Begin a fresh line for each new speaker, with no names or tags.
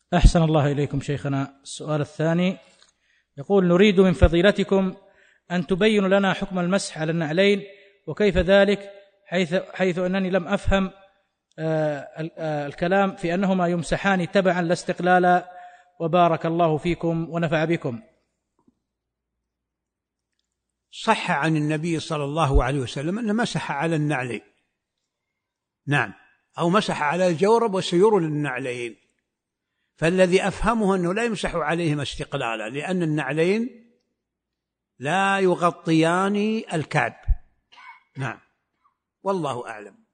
أحسن الله إليكم شيخنا. السؤال الثاني يقول: نريد من فضيلتكم أن تبين لنا حكم المسح على النعلين وكيف ذلك، حيث أنني لم أفهم الكلام في أنهما يمسحان تبعا لا استقلالا، وبارك الله فيكم ونفع بكم.
صح عن النبي صلى الله عليه وسلم أنه مسح على النعلين، نعم، أو مسح على الجورب وسيور النعلين، فالذي أفهمه أنه لا يمسح عليهما استقلالا، لأن النعلين لا يغطيان الكعب. نعم، والله أعلم.